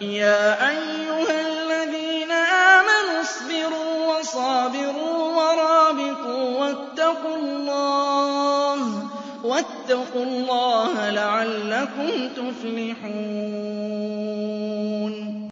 يَا أَيُّهَا الَّذِينَ آمَنُوا اصْبِرُوا وَصَابِرُوا وَرَابِطُوا وَاتَّقُوا اللَّهَ لَعَلَّكُمْ تُفْلِحُونَ